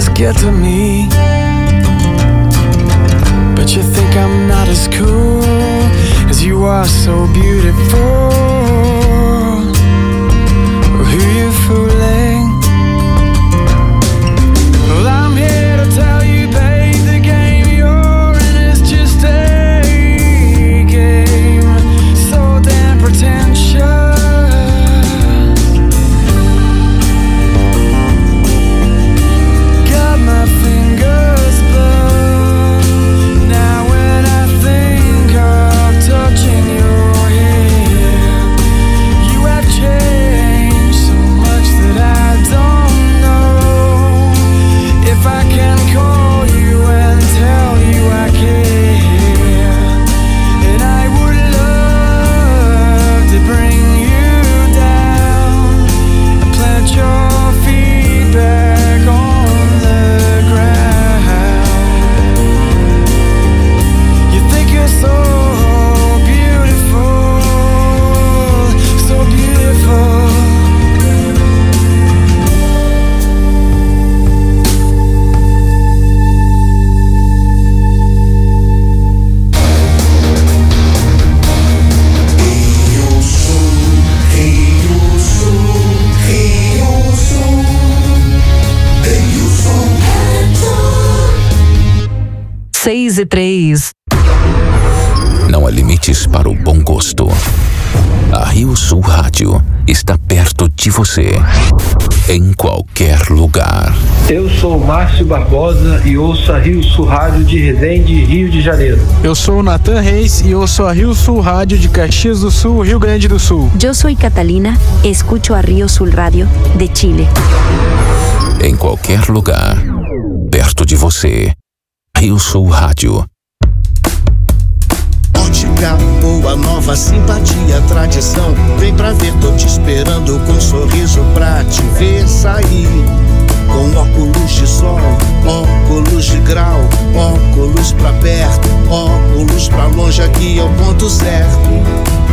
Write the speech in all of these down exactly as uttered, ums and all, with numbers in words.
does get to me. But you think I'm not as cool as you are so beautiful. Who you fooling? Well, I'm here to tell you, babe, the game you're in is just a game, so damn pretentious. Got my fingers burned now when I think of touching your hair. You have changed so much that I don't know if I can call you and tell you I care. And I would love to bring you down and plant your feet back on the ground. You think you're so beautiful, so beautiful. Seis e três. Não há limites para o bom gosto. A Rio Sul Rádio está perto de você, em qualquer lugar. Eu sou o Márcio Barbosa e ouço a Rio Sul Rádio de Resende, Rio de Janeiro. Eu sou o Natan Reis e ouço a Rio Sul Rádio de Caxias do Sul, Rio Grande do Sul. Yo soy Catalina, escucho a Rio Sul Radio de Chile. Em qualquer lugar, perto de você. Rio Sul Rádio. Ótica boa, nova, simpatia, tradição. Vem pra ver, tô te esperando com um sorriso pra te ver sair. Com óculos de sol, óculos de grau, óculos pra perto, óculos pra longe, aqui é o ponto certo.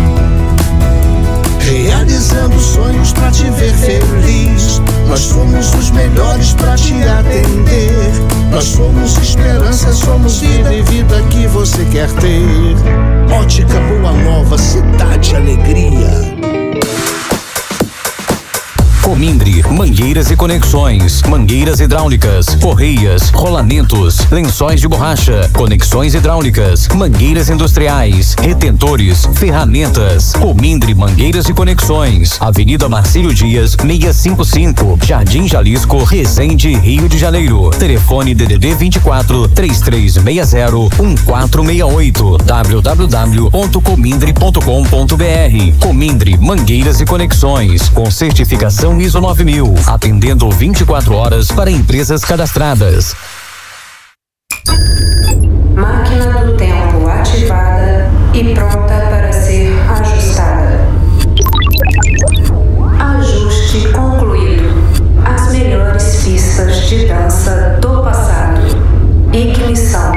Realizando sonhos pra te ver feliz. Nós somos os melhores pra te atender. Nós somos esperança, somos vida e vida que você quer ter. Ótica Boa Nova, cidade alegria. Comindri, mangueiras e conexões, mangueiras hidráulicas, correias, rolamentos, lençóis de borracha, conexões hidráulicas, mangueiras industriais, retentores, ferramentas. Comindri, mangueiras e conexões, Avenida Marcílio Dias, seiscentos e cinquenta e cinco, Jardim Jalisco, Resende, Rio de Janeiro. Telefone D D D vinte e quatro, três três seis zero, um quatro seis oito, w w w ponto comindri ponto com ponto b r. Comindri, mangueiras e conexões, com certificação ISO nove mil, atendendo vinte e quatro horas para empresas cadastradas. Máquina do tempo ativada e pronta para ser ajustada. Ajuste concluído. As melhores pistas de dança do passado. Ignição.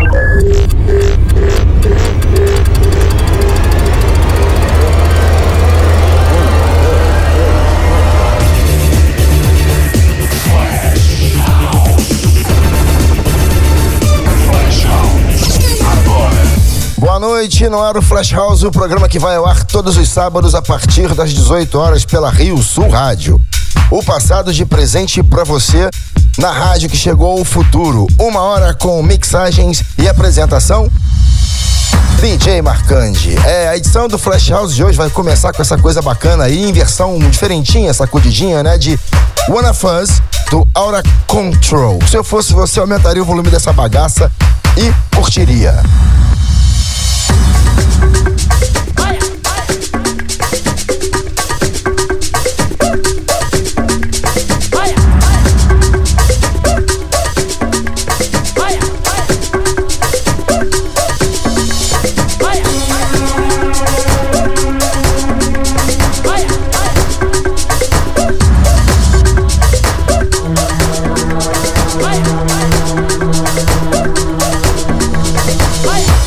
Boa noite, no ar o Flash House, o programa que vai ao ar todos os sábados a partir das dezoito horas pela Rio Sul Rádio. O passado de presente pra você na rádio que chegou ao futuro. Uma hora com mixagens e apresentação D J Marcandi. É, a edição do Flash House de hoje vai começar com essa coisa bacana aí, em versão diferentinha, sacudidinha, né, de Wanna Fuzz, do Aura Control. Se eu fosse você, eu aumentaria o volume dessa bagaça e curtiria. Hey!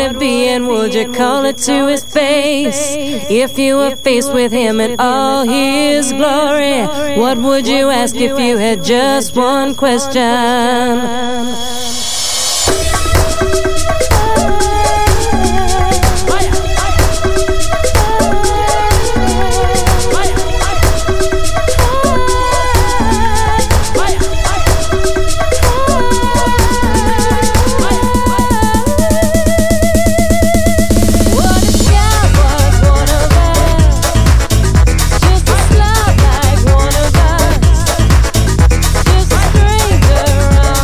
would be, and would you call it to his face? If you were faced with him in all his glory, what would you ask if you had just one question? Just a stranger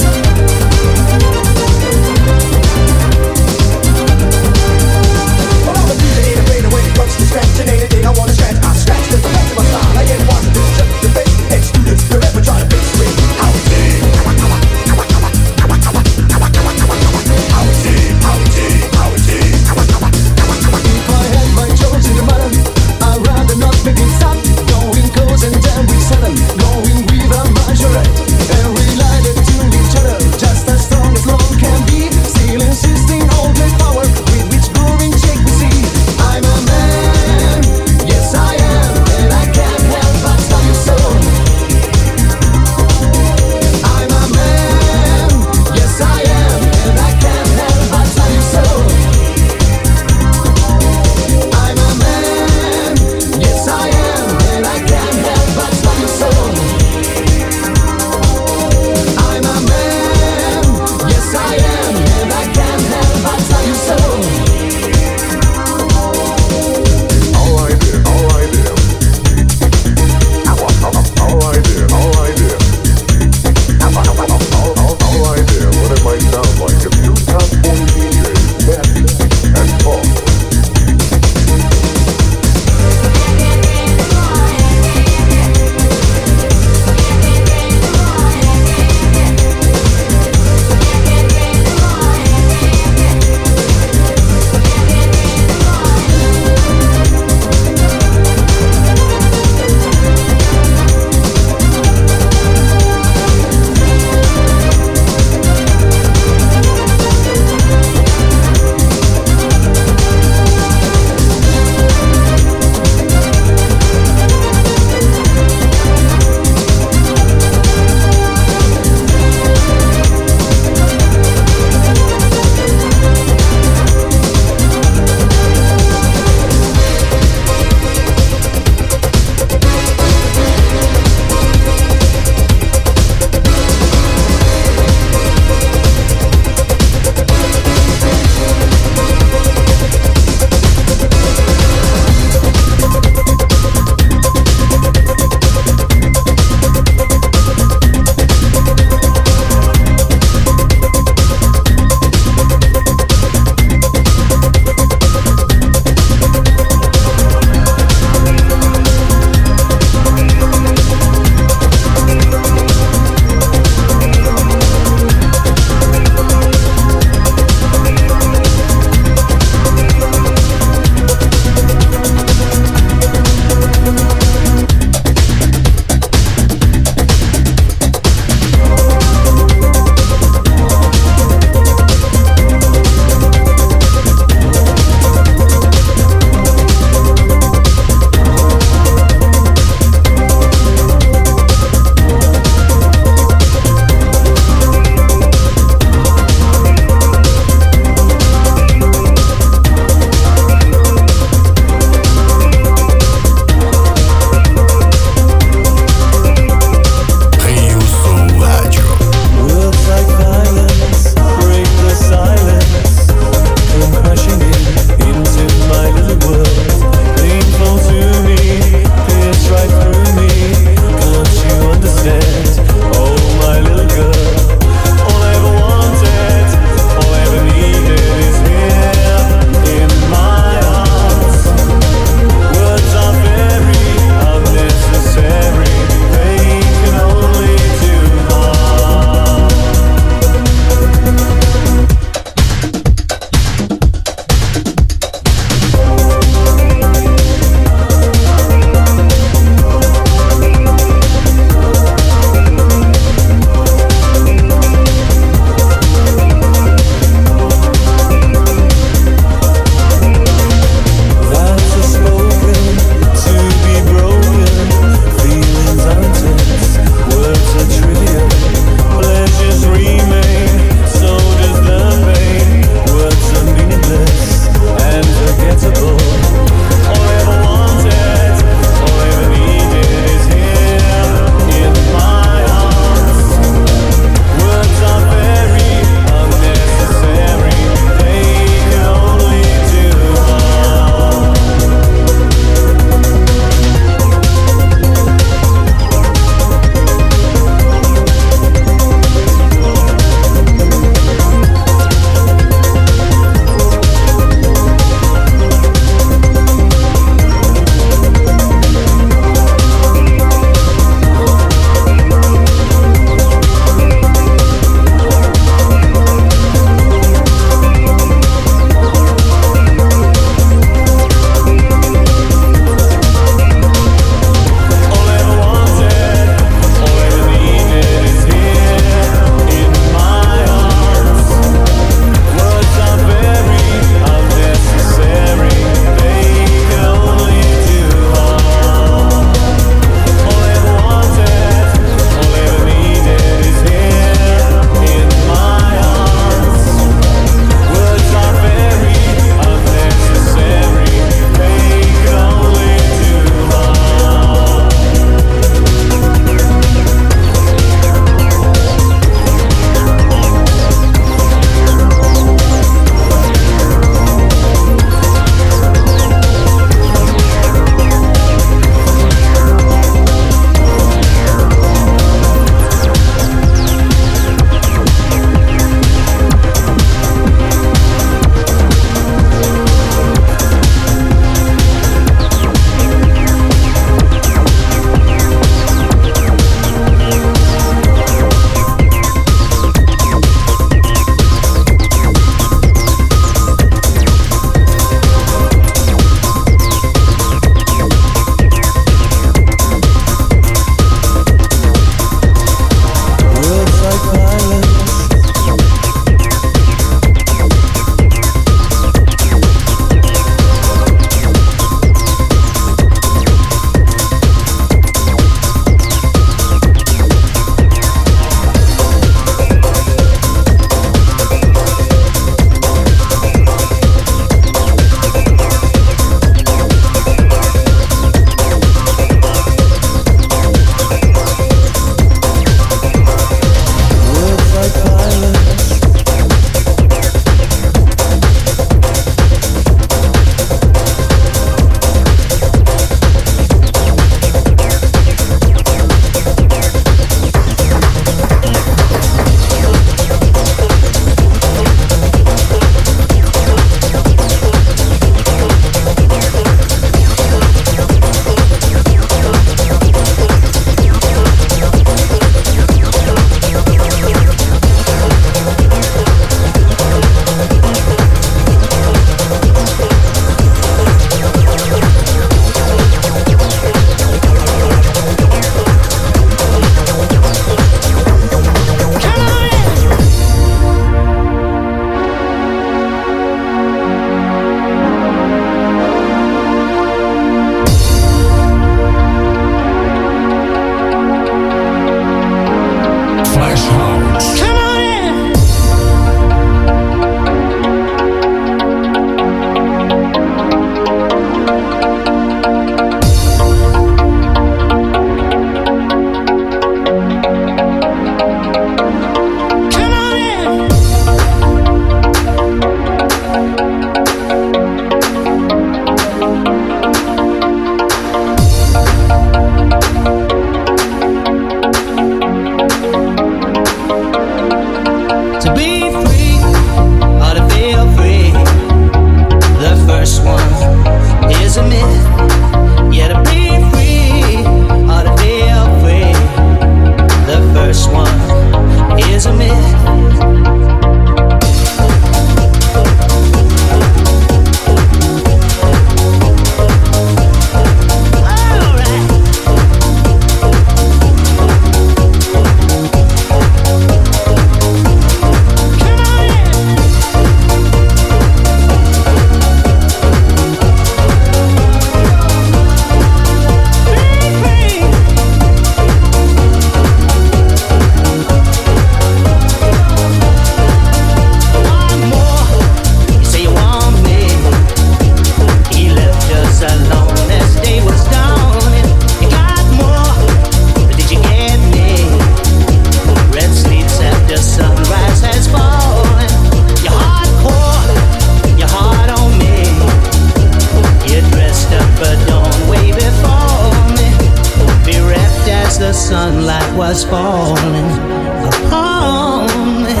was falling upon me.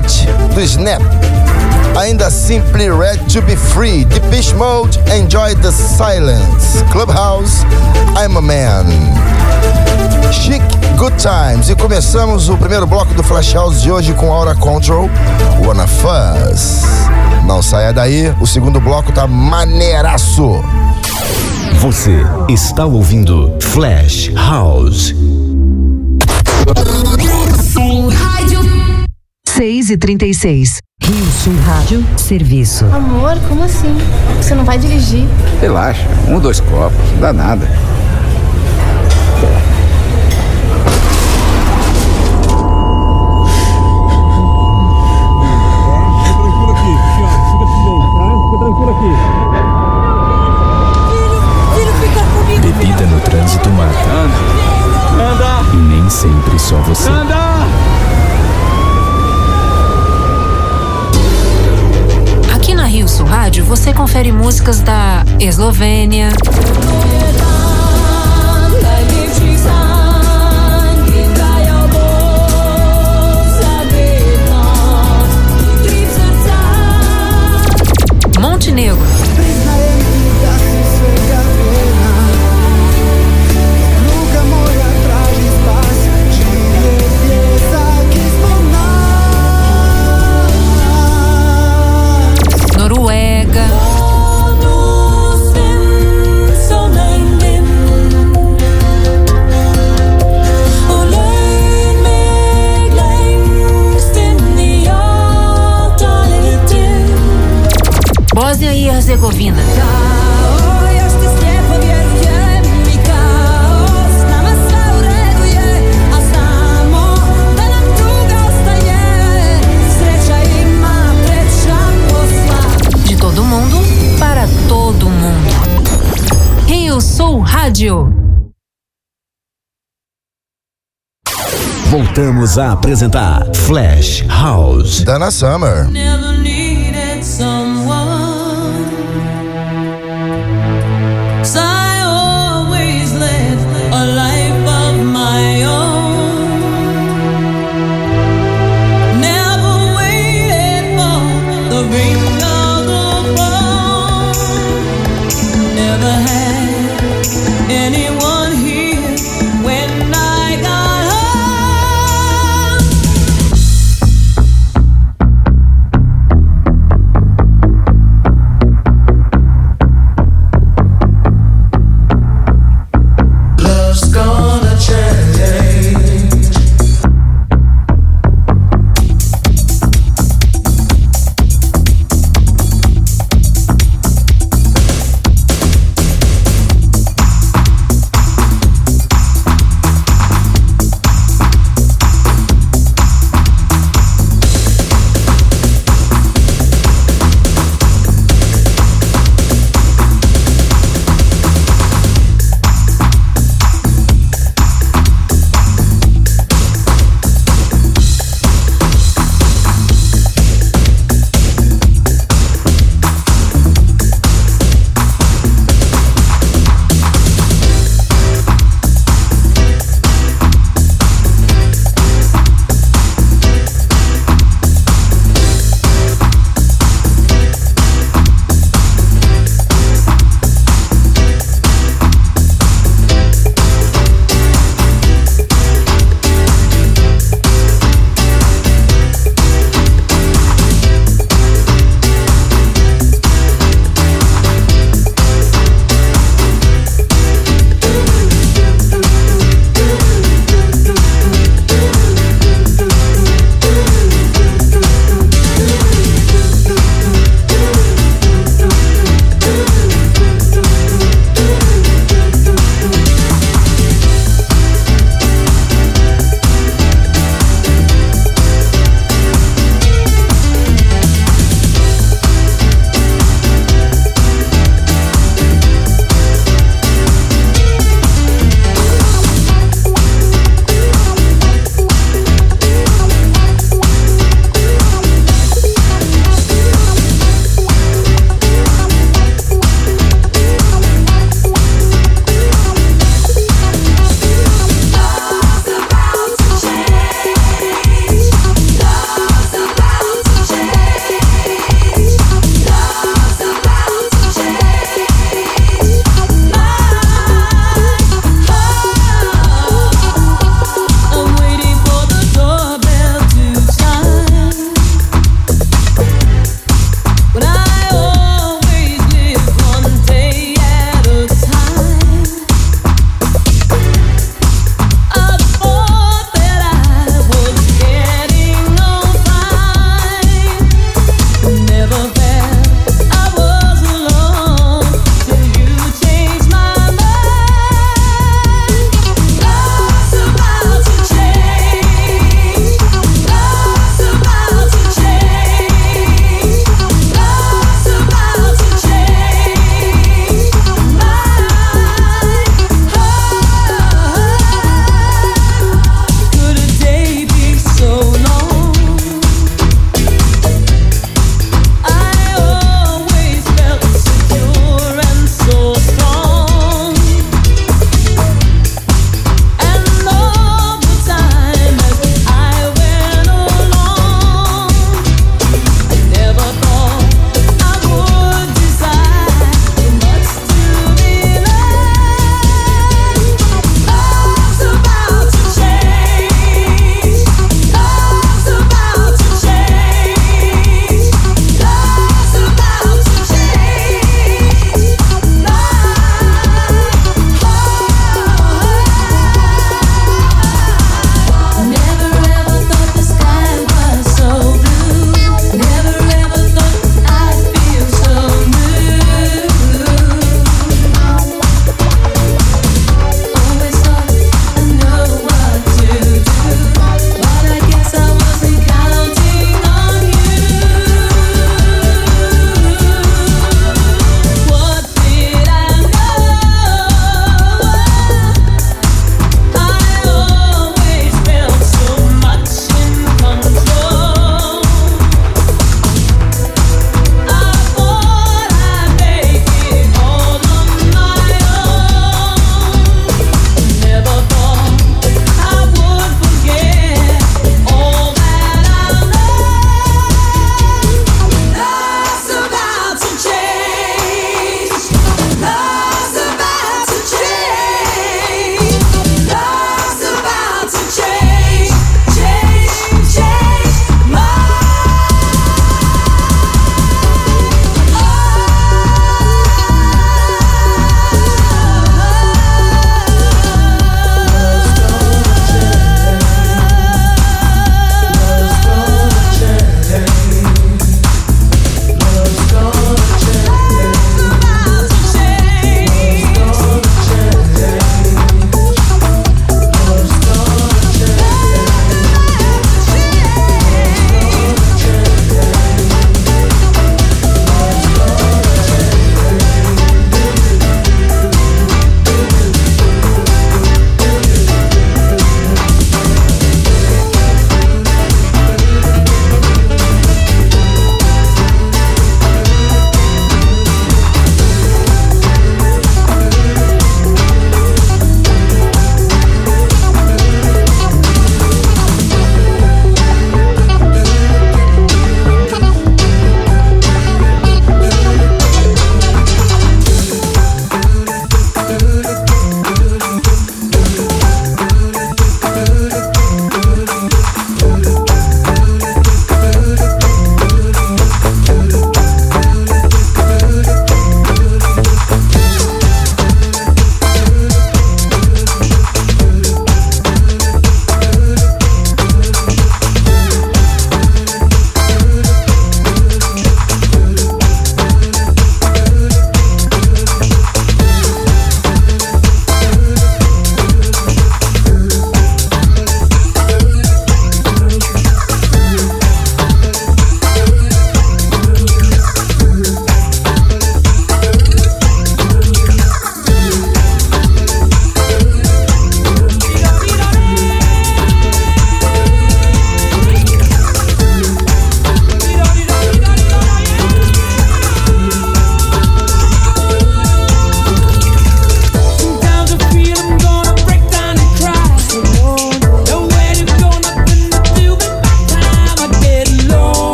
Hit do Snap. Ainda Simply Red to Be Free, Depeche Mode, Enjoy the Silence, Clubhouse, I'm a Man. Chic, Good Times. E começamos o primeiro bloco do Flash House de hoje com Aura Control, Wanna Fuzz. Não saia daí, o segundo bloco tá maneiraço. Você está ouvindo Flash House. seis e trinta e seis. Rio Sul Rádio Serviço. Amor, como assim? Você não vai dirigir? Relaxa, um, dois copos, não dá nada. Bebida no trânsito mata. Anda! Anda! E nem sempre só você. Anda! Aqui na Rio Sul Rádio você confere músicas da Eslovênia, Montenegro, Noruega, Bósnia e Herzegovina, de todo mundo para todo mundo. Rio Sul Rádio. Voltamos a apresentar Flash House. Dana Summer. Never needed someone, so I always led a life of my own. Never waited for the ring of the phone. Never had anyone here when I got home.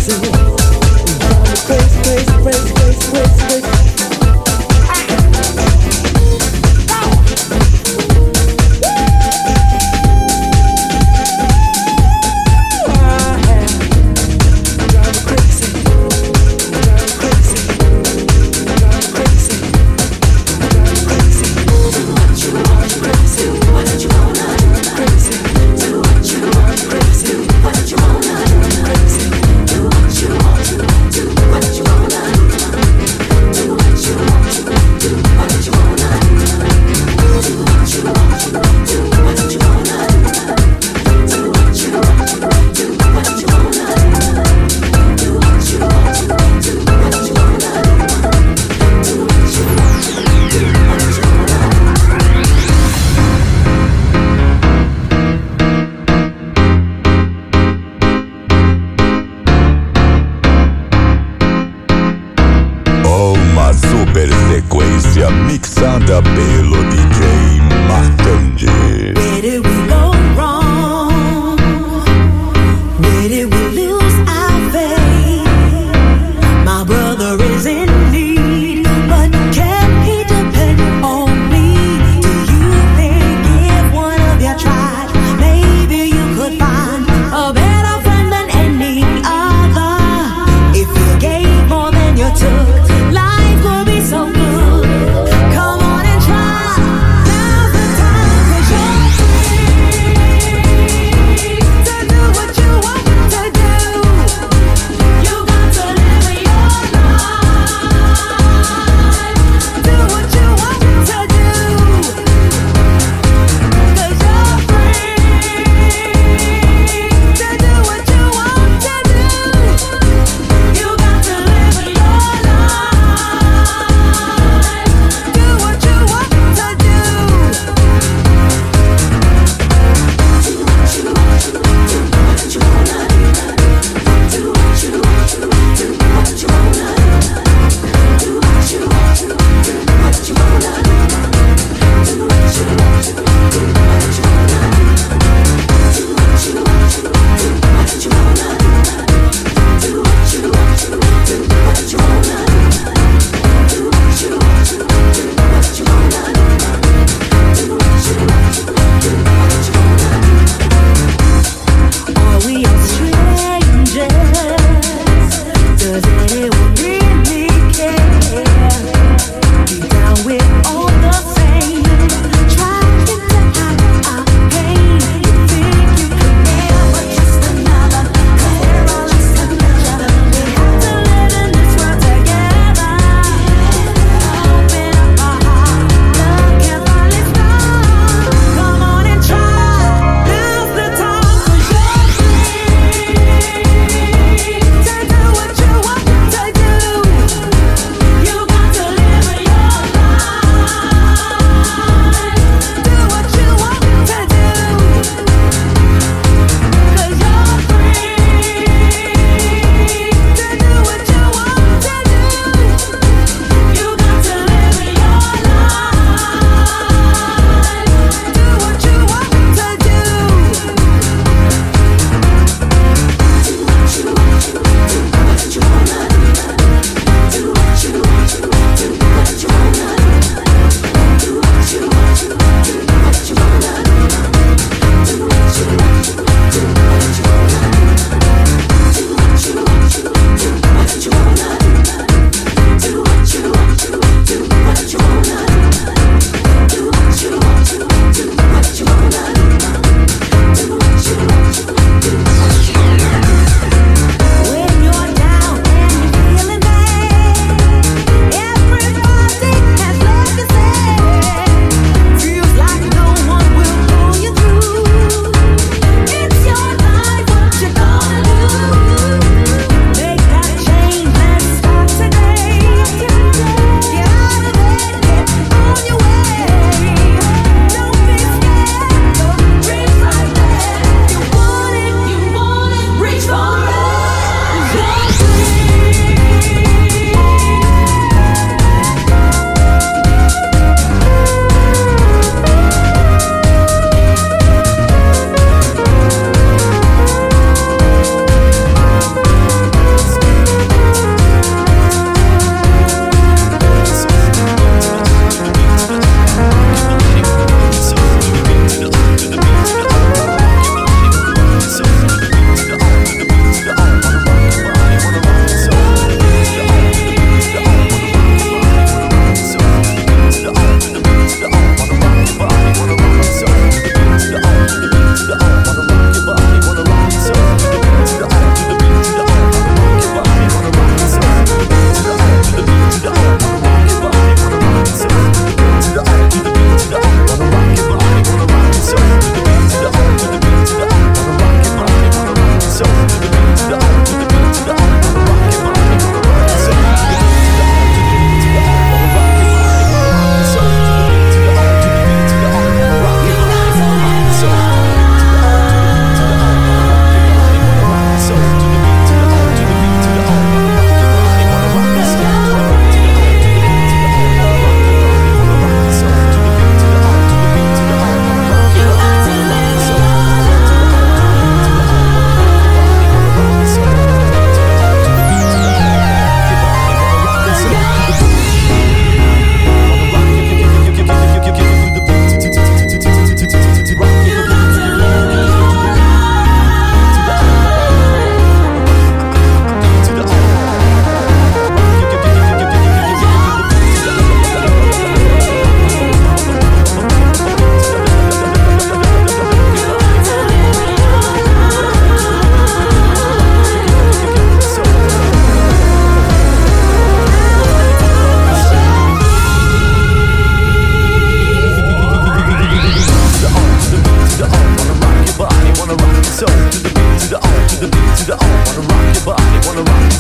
Life will be so good. Come on and try. Now's the time, 'cause you're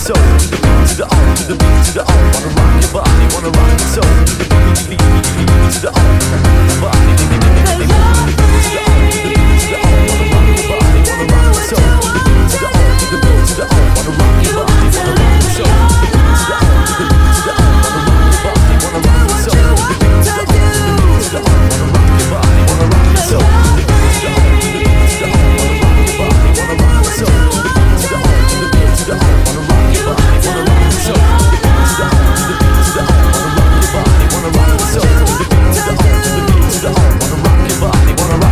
so to the beat, to the on, to the beat, to the on, wanna rock your body, wanna rock your soul, to the beat, to the beat, to the on, body, to the beat, to the on, to the beat, to the on, wanna rock your body, wanna rock your soul, to the beat, to the on, to the beat, to the on, wanna rock your body, wanna rock your soul, to the beat, to the on, to the beat, to the on, wanna rock your body, wanna rock your soul, to the beat, to the on, to the beat, to the on, wanna rock your body, wanna rock your soul, to the beat, to the on, to the beat, to the on, wanna rock your body, wanna rock your soul, to the beat, to the on, to the beat, to the on, wanna rock your body, wanna rock your soul, to the beat, to the on, to the beat, to the on, wanna rock your body, wanna rock your soul, to the beat, to the on, to the beat, to the on, wanna rock your body, wanna rock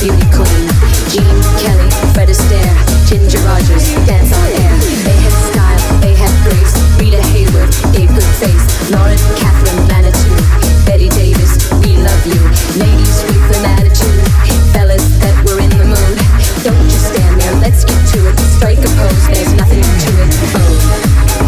beauty queen. Gene Kelly, Fred Astaire, Ginger Rogers, dance on air. They had style, they had grace. Rita Hayworth gave good face. Lauren Catherine Manitou, Betty Davis, we love you. Ladies with an attitude, fellas that were in the mood. Don't just stand there, let's get to it. Strike a pose, there's nothing to it. Oh.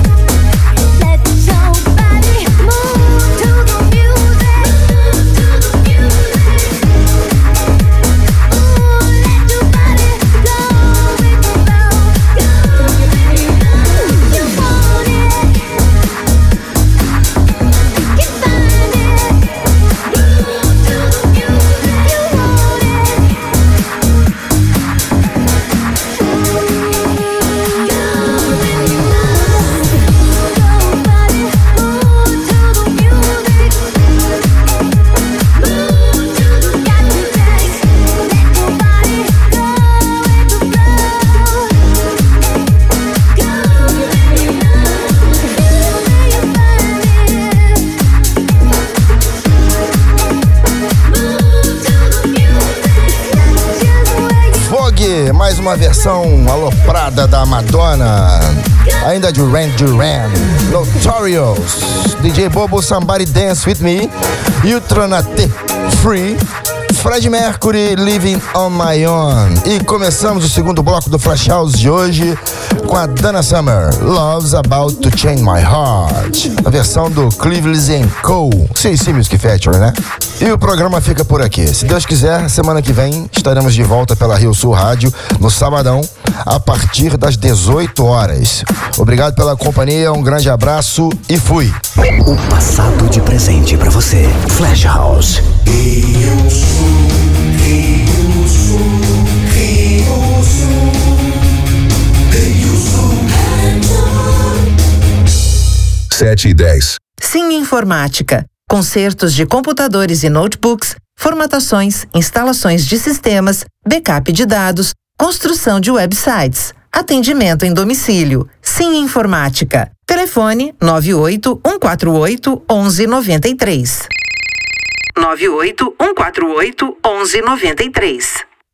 Mais uma versão aloprada da Madonna, ainda Duran Duran, Notorious, D J Bobo, Somebody Dance With Me, Ultranate Free, Fred Mercury, Living On My Own. E começamos o segundo bloco do Flash House de hoje com a Donna Summer, Love's About To Change My Heart, a versão do Cleveland and Co. C C Music Factory, né? E o programa fica por aqui. Se Deus quiser, semana que vem estaremos de volta pela Rio Sul Rádio no sabadão, a partir das dezoito horas. Obrigado pela companhia, um grande abraço e fui. O passado de presente pra você. Flash House. Rio Sul, Rio Sul, Rio Sul, Rio Sul. sete e dez. Sim Informática. Consertos de computadores e notebooks, formatações, instalações de sistemas, backup de dados, construção de websites, atendimento em domicílio. Sim Informática. Telefone nove oito um quatro oito um um nove três. nove oito um quatro oito um um nove três.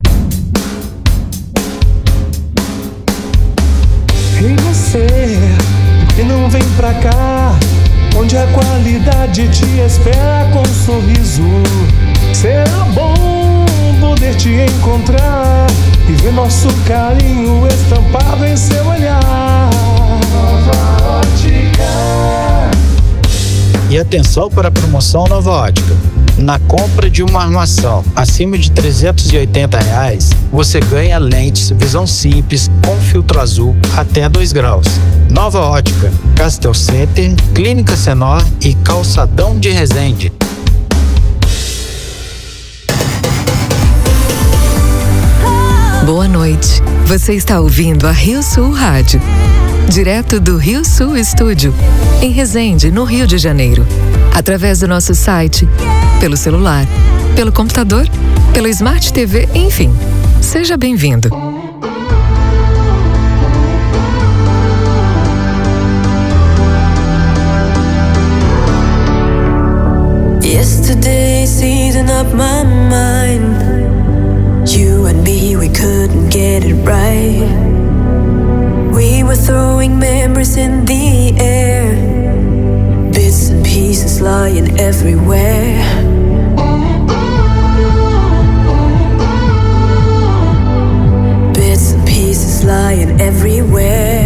E você, que não vem pra cá, onde a qualidade te espera com um sorriso. Será bom poder te encontrar e ver nosso carinho estampado em seu olhar. Nova Ótica. E atenção para a promoção Nova Ótica. Na compra de uma armação acima de trezentos e oitenta reais, você ganha lentes visão simples com filtro azul até dois graus. Nova Ótica, Castel Center, Clínica Senor e Calçadão de Resende. Boa noite. Você está ouvindo a Rio Sul Rádio, direto do Rio Sul Estúdio, em Resende, no Rio de Janeiro. Através do nosso site, pelo celular, pelo computador, pelo Smart T V, enfim. Seja bem-vindo. Yesterday's eating up my mind. You and me, we couldn't get it right. We were throwing memories in the air, bits and pieces lying everywhere. Bits and pieces lying everywhere.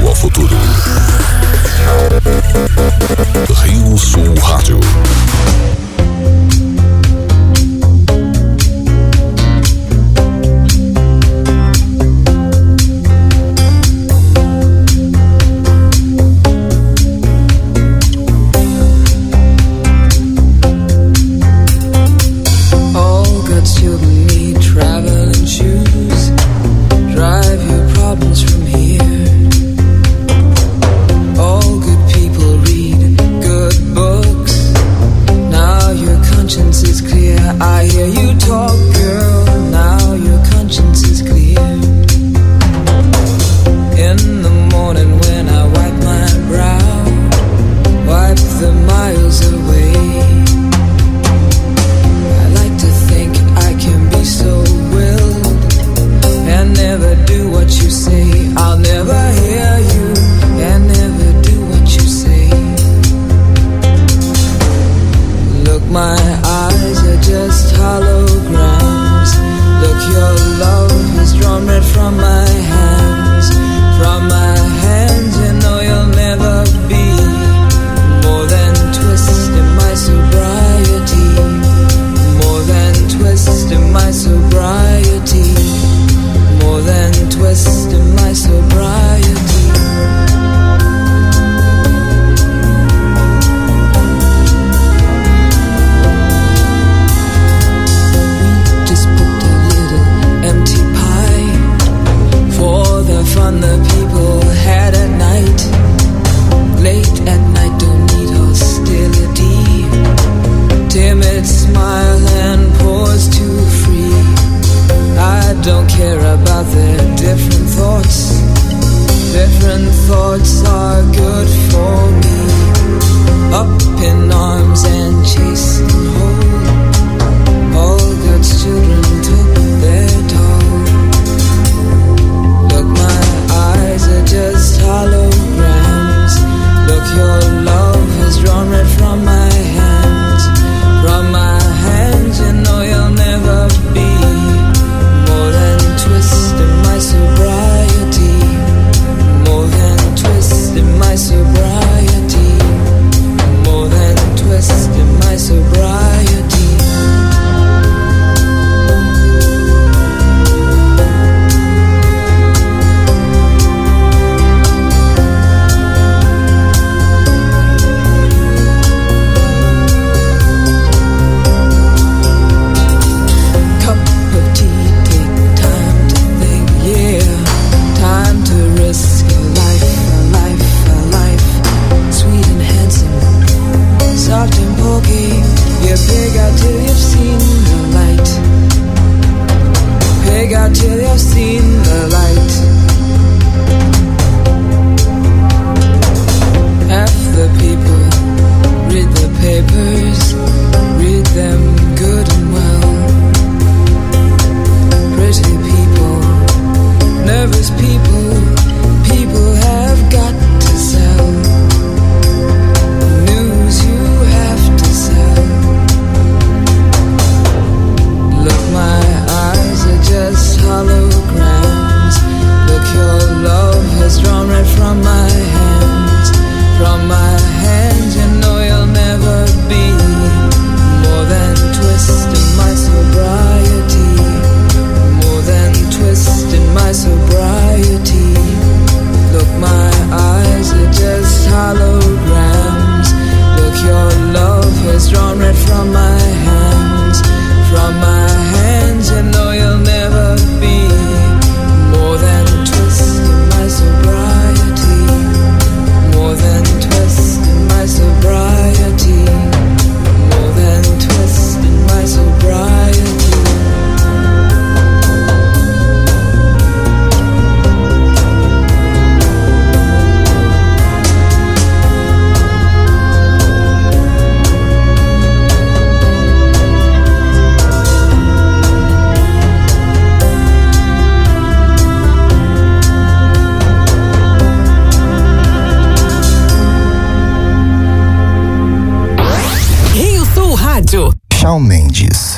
Rumo ao futuro. Rio Sul Rádio. Shawn Mendes.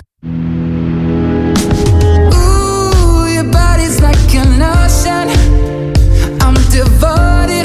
Ooh, your body's like an ocean. I'm devoted.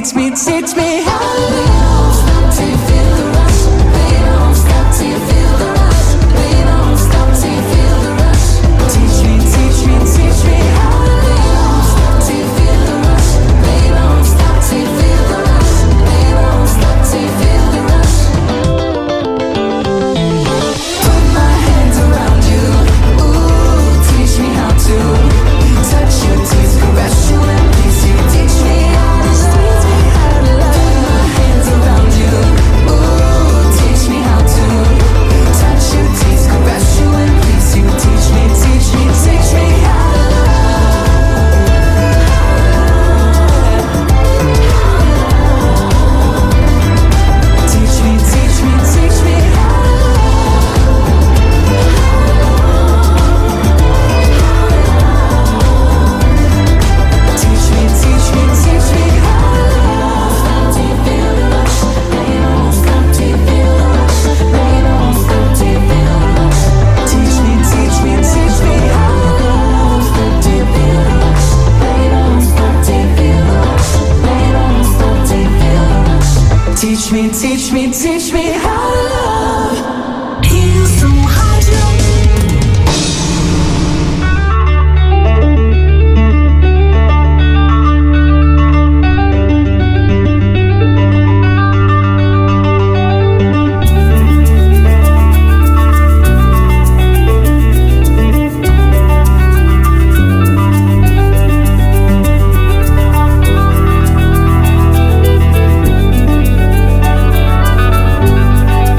teach me, teach me how to love. Till you feel the rush, baby, don't stop till you feel the rush, baby, don't stop till you feel the rush. Teach me, teach me, teach me how to love. Till you feel the rush, baby, don't stop till you feel the rush, baby, don't stop till you feel the rush. Put my hands around you, ooh, teach me how to touch you, tease, caress you, and please you. Teach me how to love. Put my hands around you, ooh, teach me how to touch you, tease, caress you, and please you. Teach me, teach me, teach me how to love. Teach me, teach me, teach me how to Teach me, teach me, teach me how to love. Till you feel the rush, baby, don't stop till you feel the rush, baby, don't stop till you feel the rush. Teach me, teach me, teach me how to love. Till you feel the rush, baby, don't stop till you feel the rush, baby, don't stop till you feel the rush. Teach me, teach me, teach me how to love. Rio Sul Rádio. Teach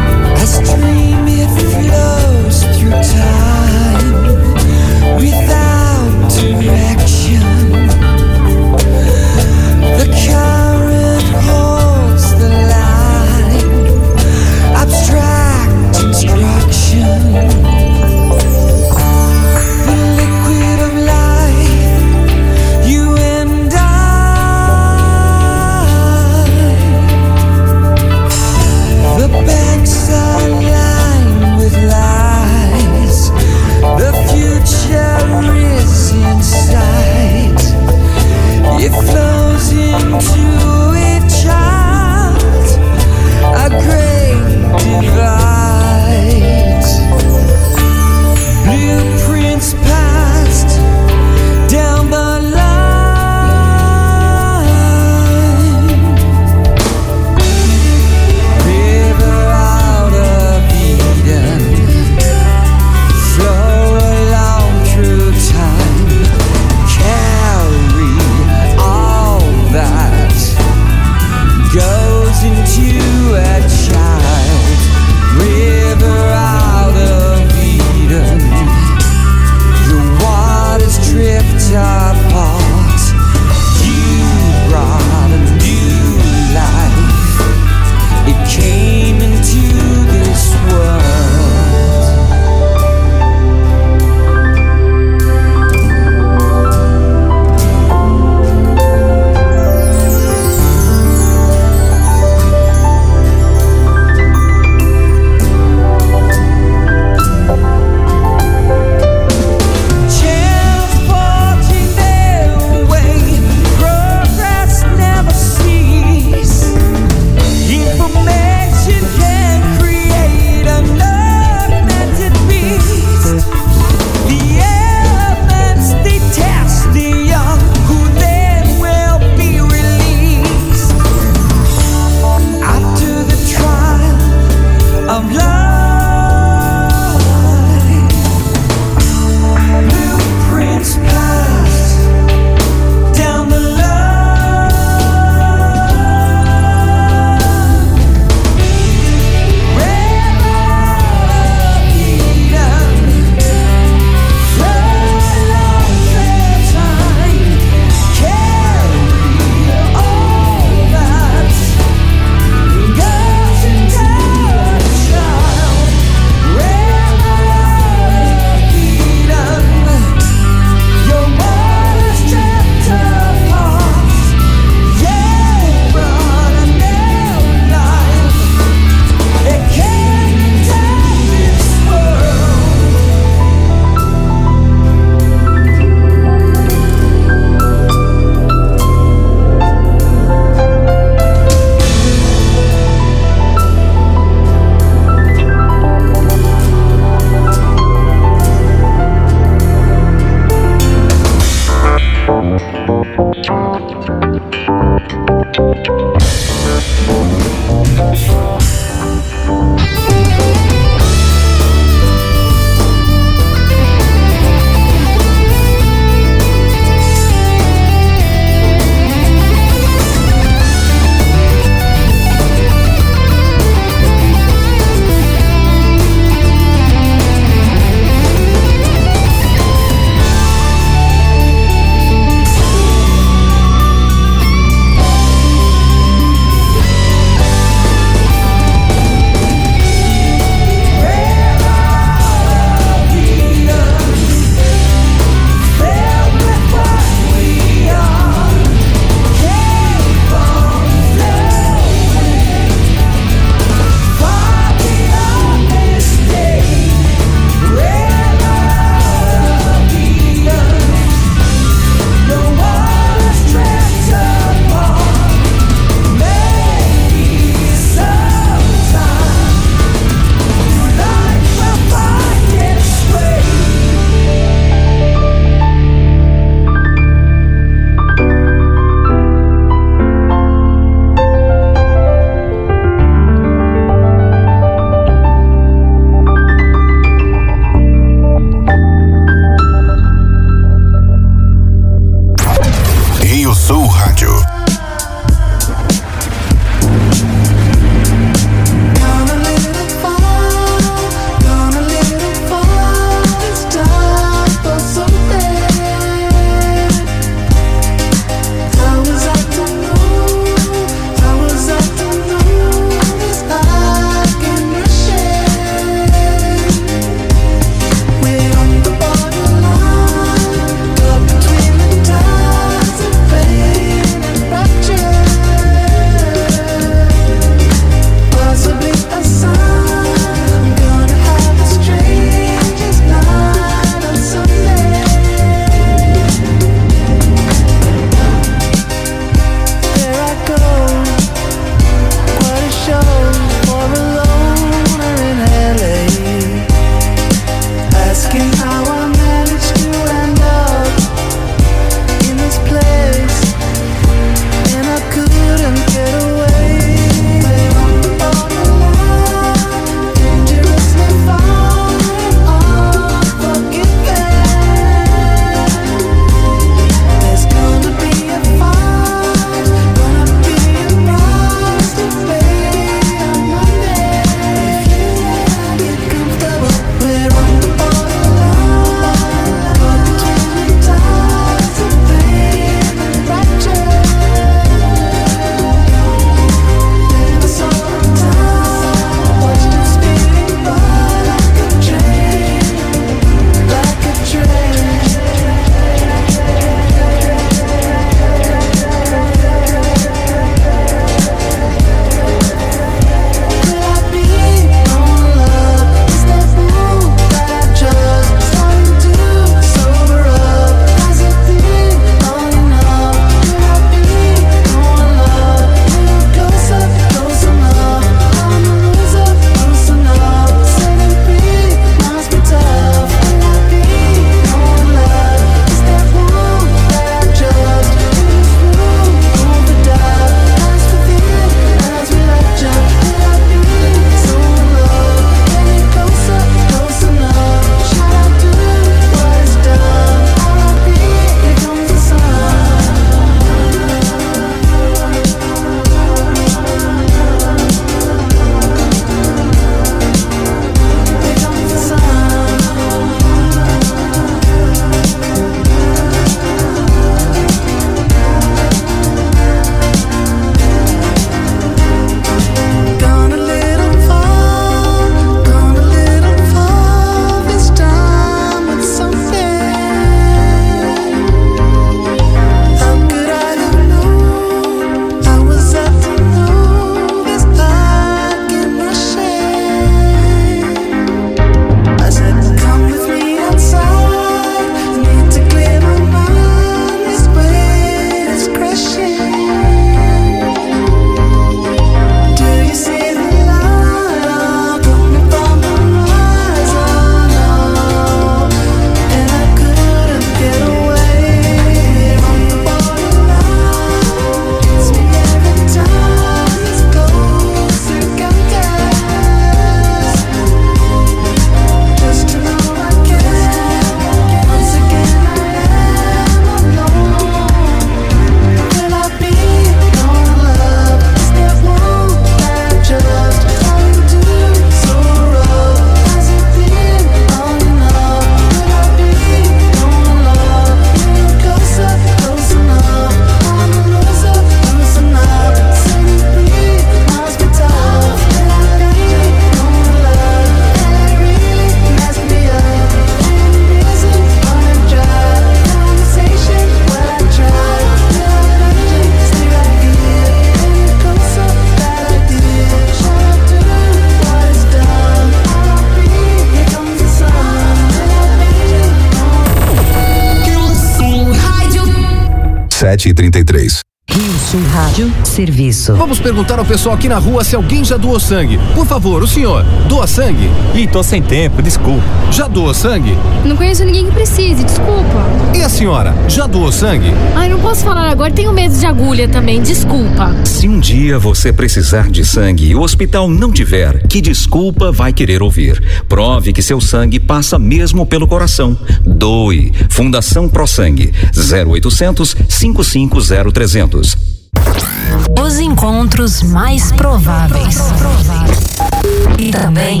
sete e trinta e três. Rio Sul Rádio, serviço. Vamos perguntar ao pessoal aqui na rua se alguém já doou sangue. Por favor, o senhor, doa sangue? Ih, tô sem tempo, desculpa. Já doou sangue? Não conheço ninguém que precise, desculpa. E a senhora, já doou sangue? Ai, não posso falar agora, tenho medo de agulha também, desculpa. Se um dia você precisar de sangue e o hospital não tiver, que desculpa vai querer ouvir? Prove que seu sangue passa mesmo pelo coração. Doe. Fundação Pro Sangue. zero oitocentos, cinco cinco zero, trezentos. Os encontros mais prováveis. E também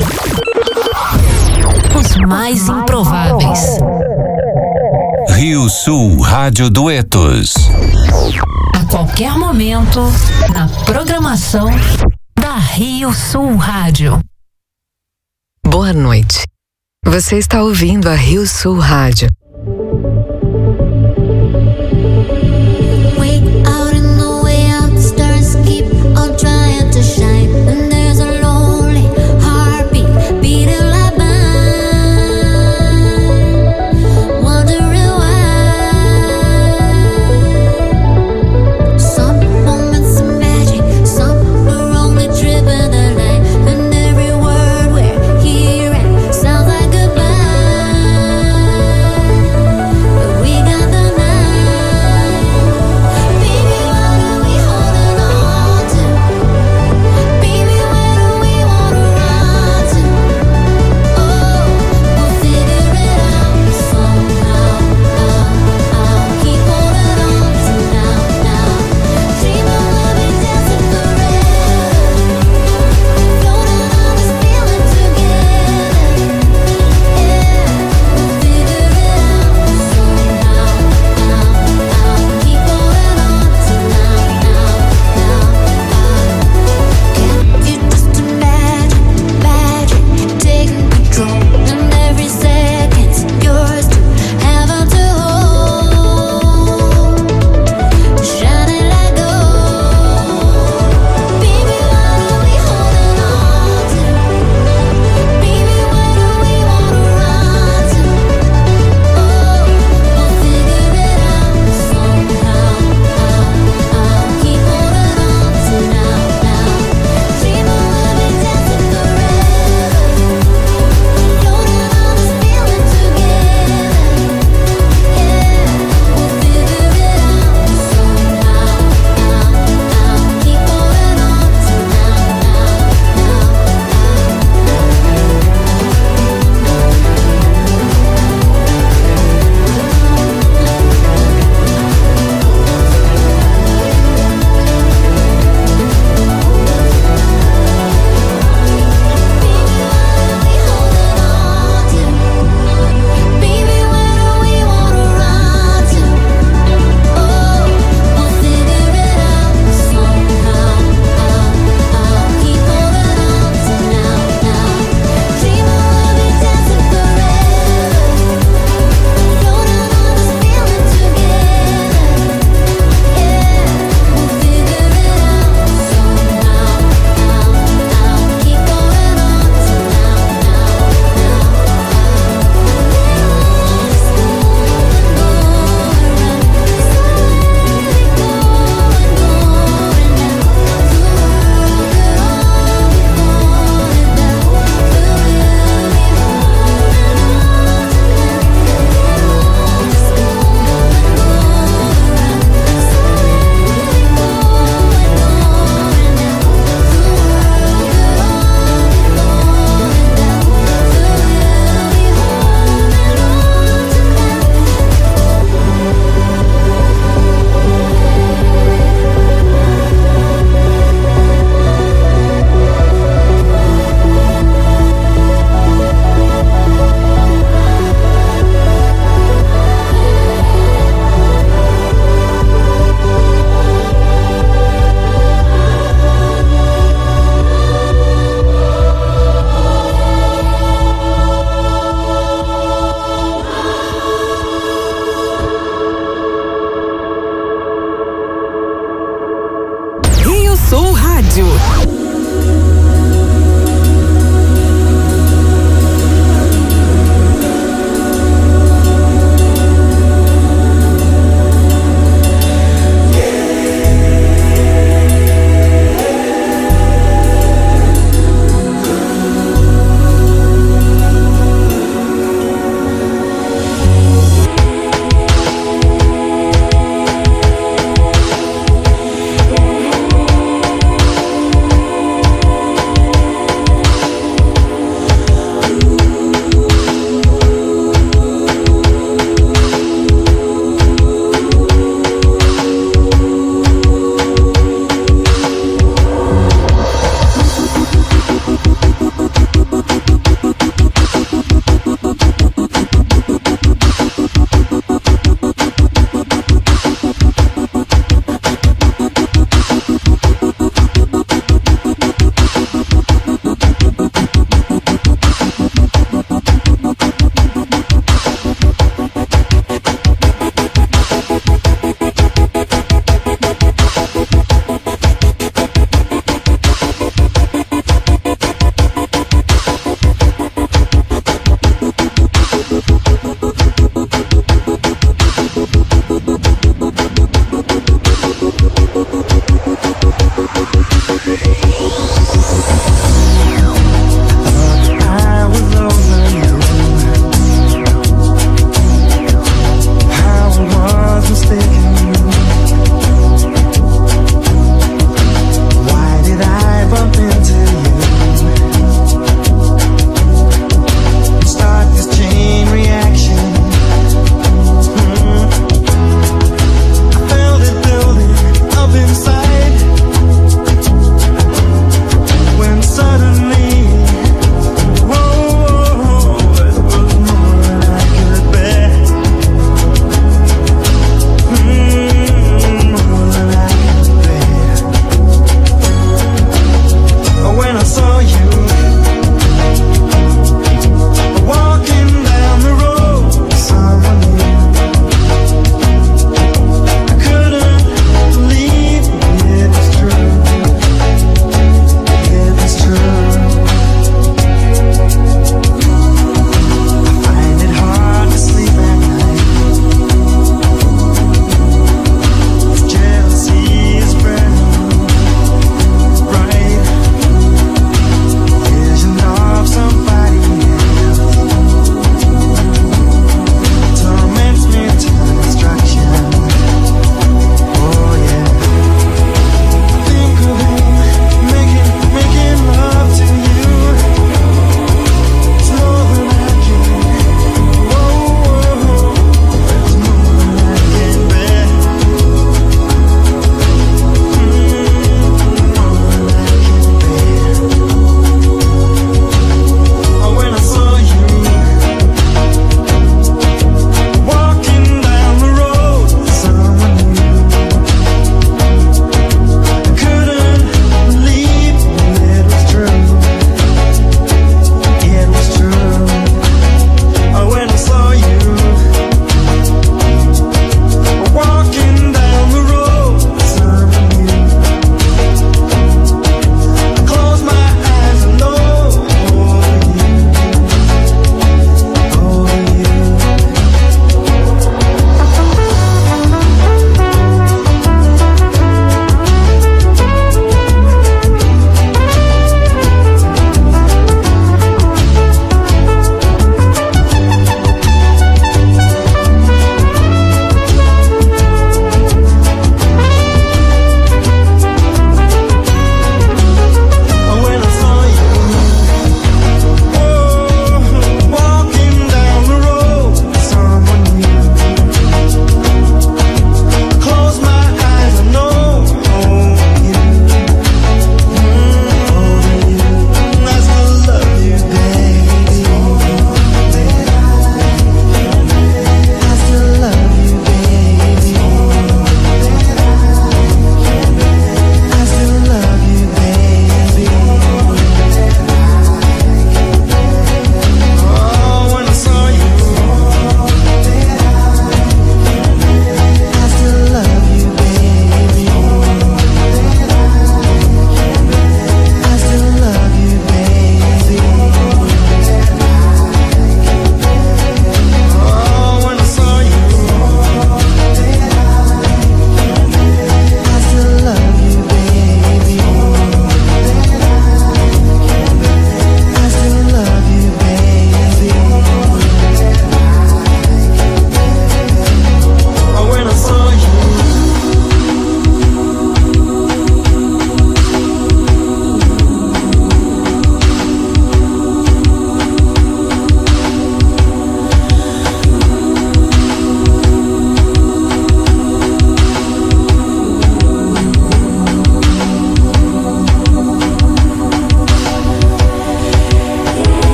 os mais improváveis. Rio Sul Rádio Duetos. A qualquer momento, na programação da Rio Sul Rádio. Boa noite. Você está ouvindo a Rio Sul Rádio. Sounds like goodbye.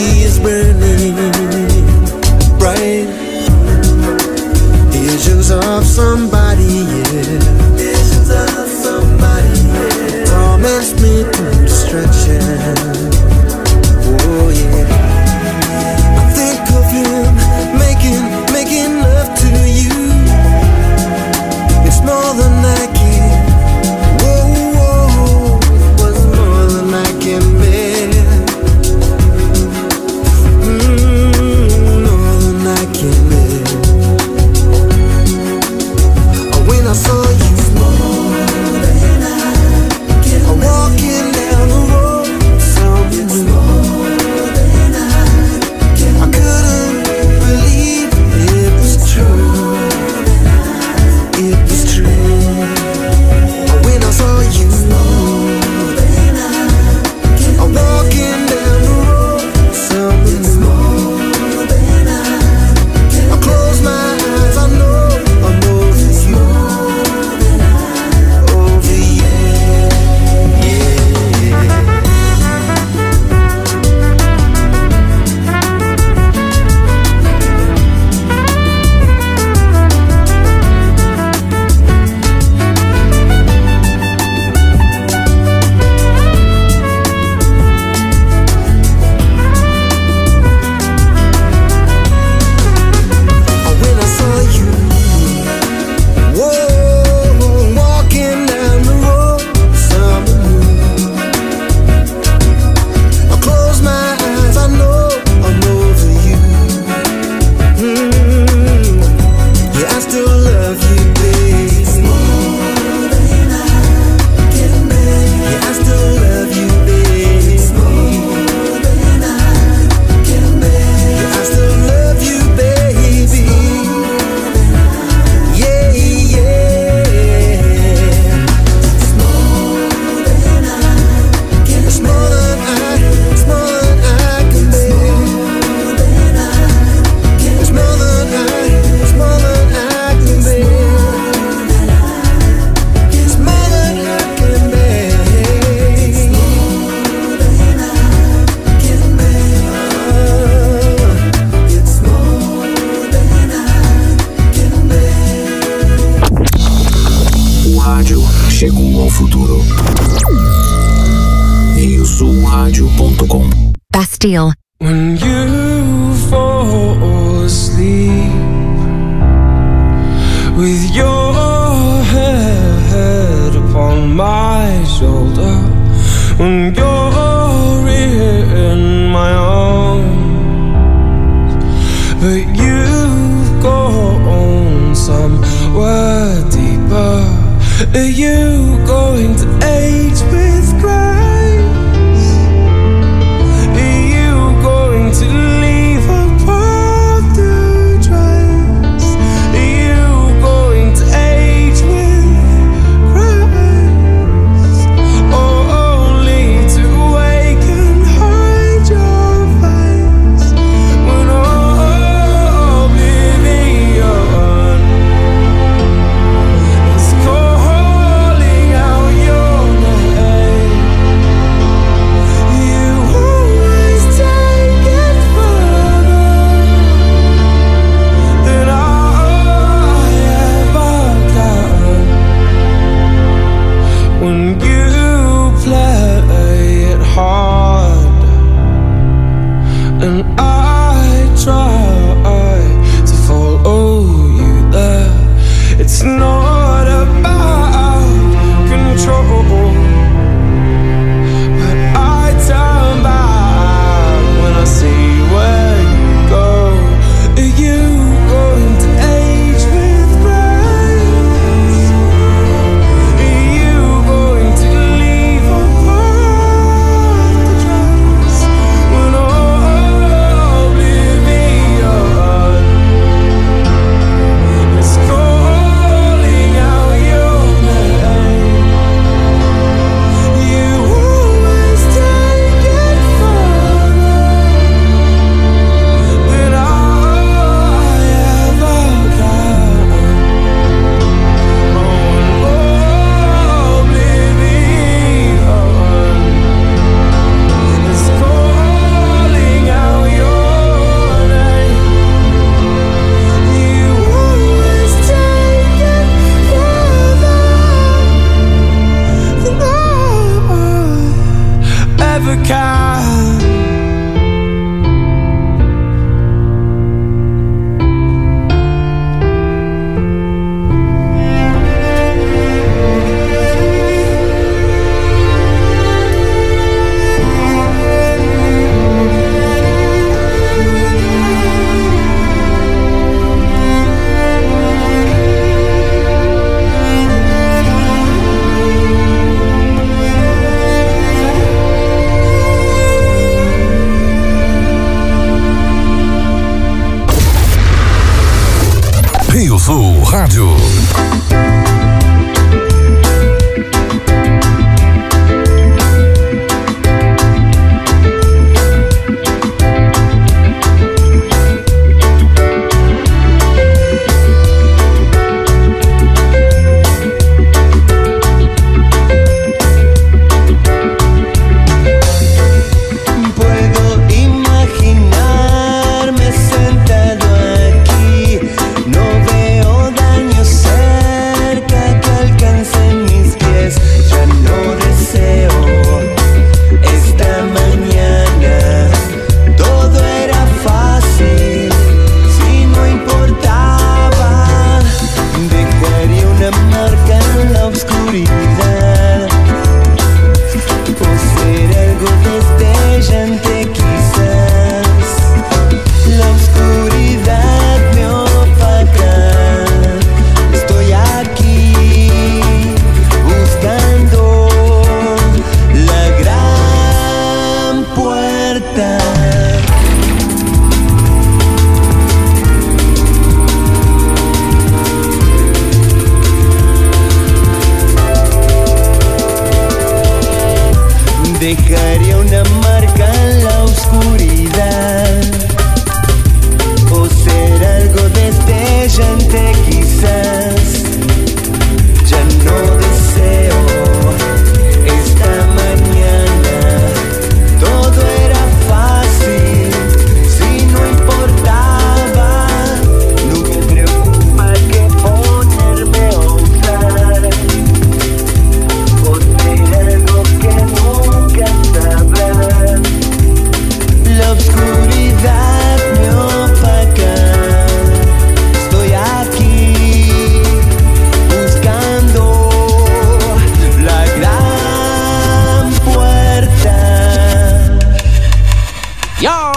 is burning bright. Visions of somebody, yeah. Visions of somebody, yeah. Promised me to destruction. Oh yeah. I think of him making, making love to you. It's more than I can. Whoa, whoa, it was more than I can bear. Mm, more than I can bear. Oh, when I saw you, more than I can bear. Walking down the road, something more than I can bear. I couldn't believe it was true. It was true. When I saw you, I'm walking down the road, something more than I. I close my eyes, I know I'm over you, over you, yeah. When I saw you, whoa, walking down the road, summer moon. I close my eyes, I know I'm over you. Mm, yeah, I still love you, baby. More than I can bear. Yeah, I still love you, baby. More than I can bear. Yeah, I still love you, baby. Yeah, yeah. It's more than I can. It's more than I. It's more than I can bear. It's more than I. It's more than I can bear. It's more than I can bear. It's more than I can bear. It's more than I can bear. O rádio chegou ao futuro. rio sul rádio ponto com. Bastille. When you fall asleep with your head upon my shoulder, when you're in my arms, but you've gone somewhere deeper. Are you going to age with grace? Are you going to leave a path to trace? Are you going to age with grace? Or only to wake and hide your face when all oblivion is calling out your name? You always take it further than I ever can. When you play it hard and I try to follow you there, it's not about control, but I turn back when I see where you go. Are you going to age with grace? Are you going to leave a path to trace when all oblivion Sul Rádio. Dejaría una marca en la oscuridad, o ser algo destellante quizás. Ya no deseo esta mañana, todo era fácil, si no importaba. No me preocupa que ponerme a usar, o ser algo que nunca sabrás. La oscuridad me opaca, estoy aquí buscando la gran puerta. Yo.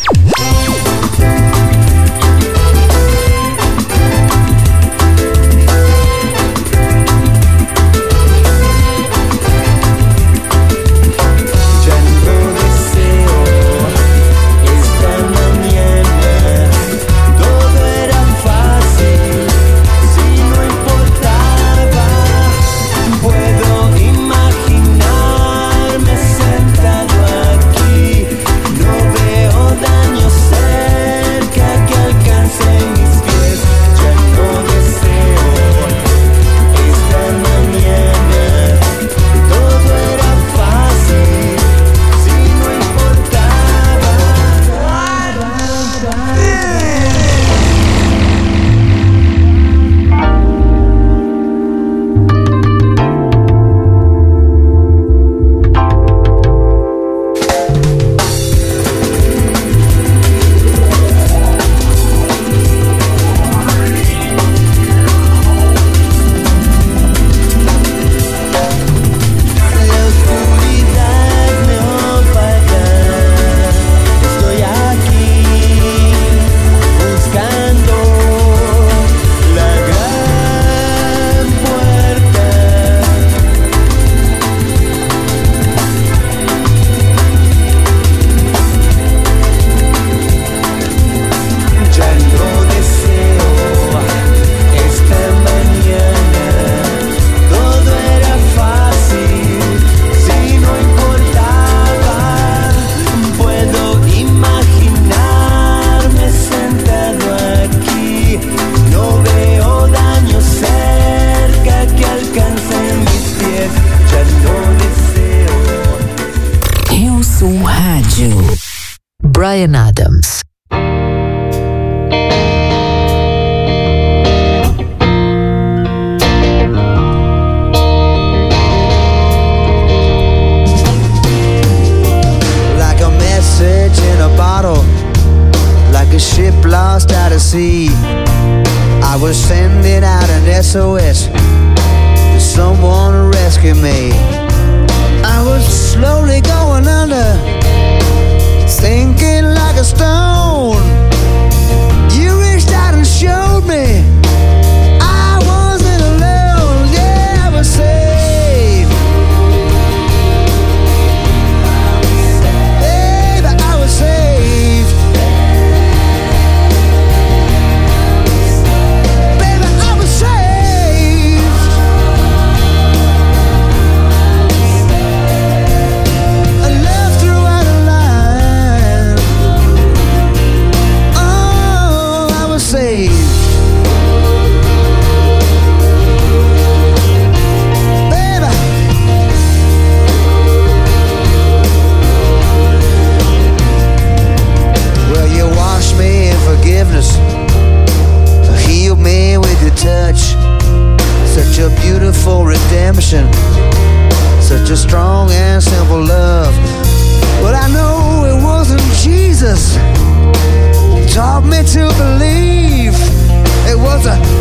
Bryan Adams. Like a message in a bottle, like a ship lost out at sea, I was sending out an S O S to someone to rescue me. I was slowly going under, sinking like a stone. You reached out and showed me I wasn't alone. Yeah, I was saved. Baby, I was saved. Baby, touch. Such a beautiful redemption. Such a strong and simple love. But I know it wasn't Jesus. Taught me to believe it was a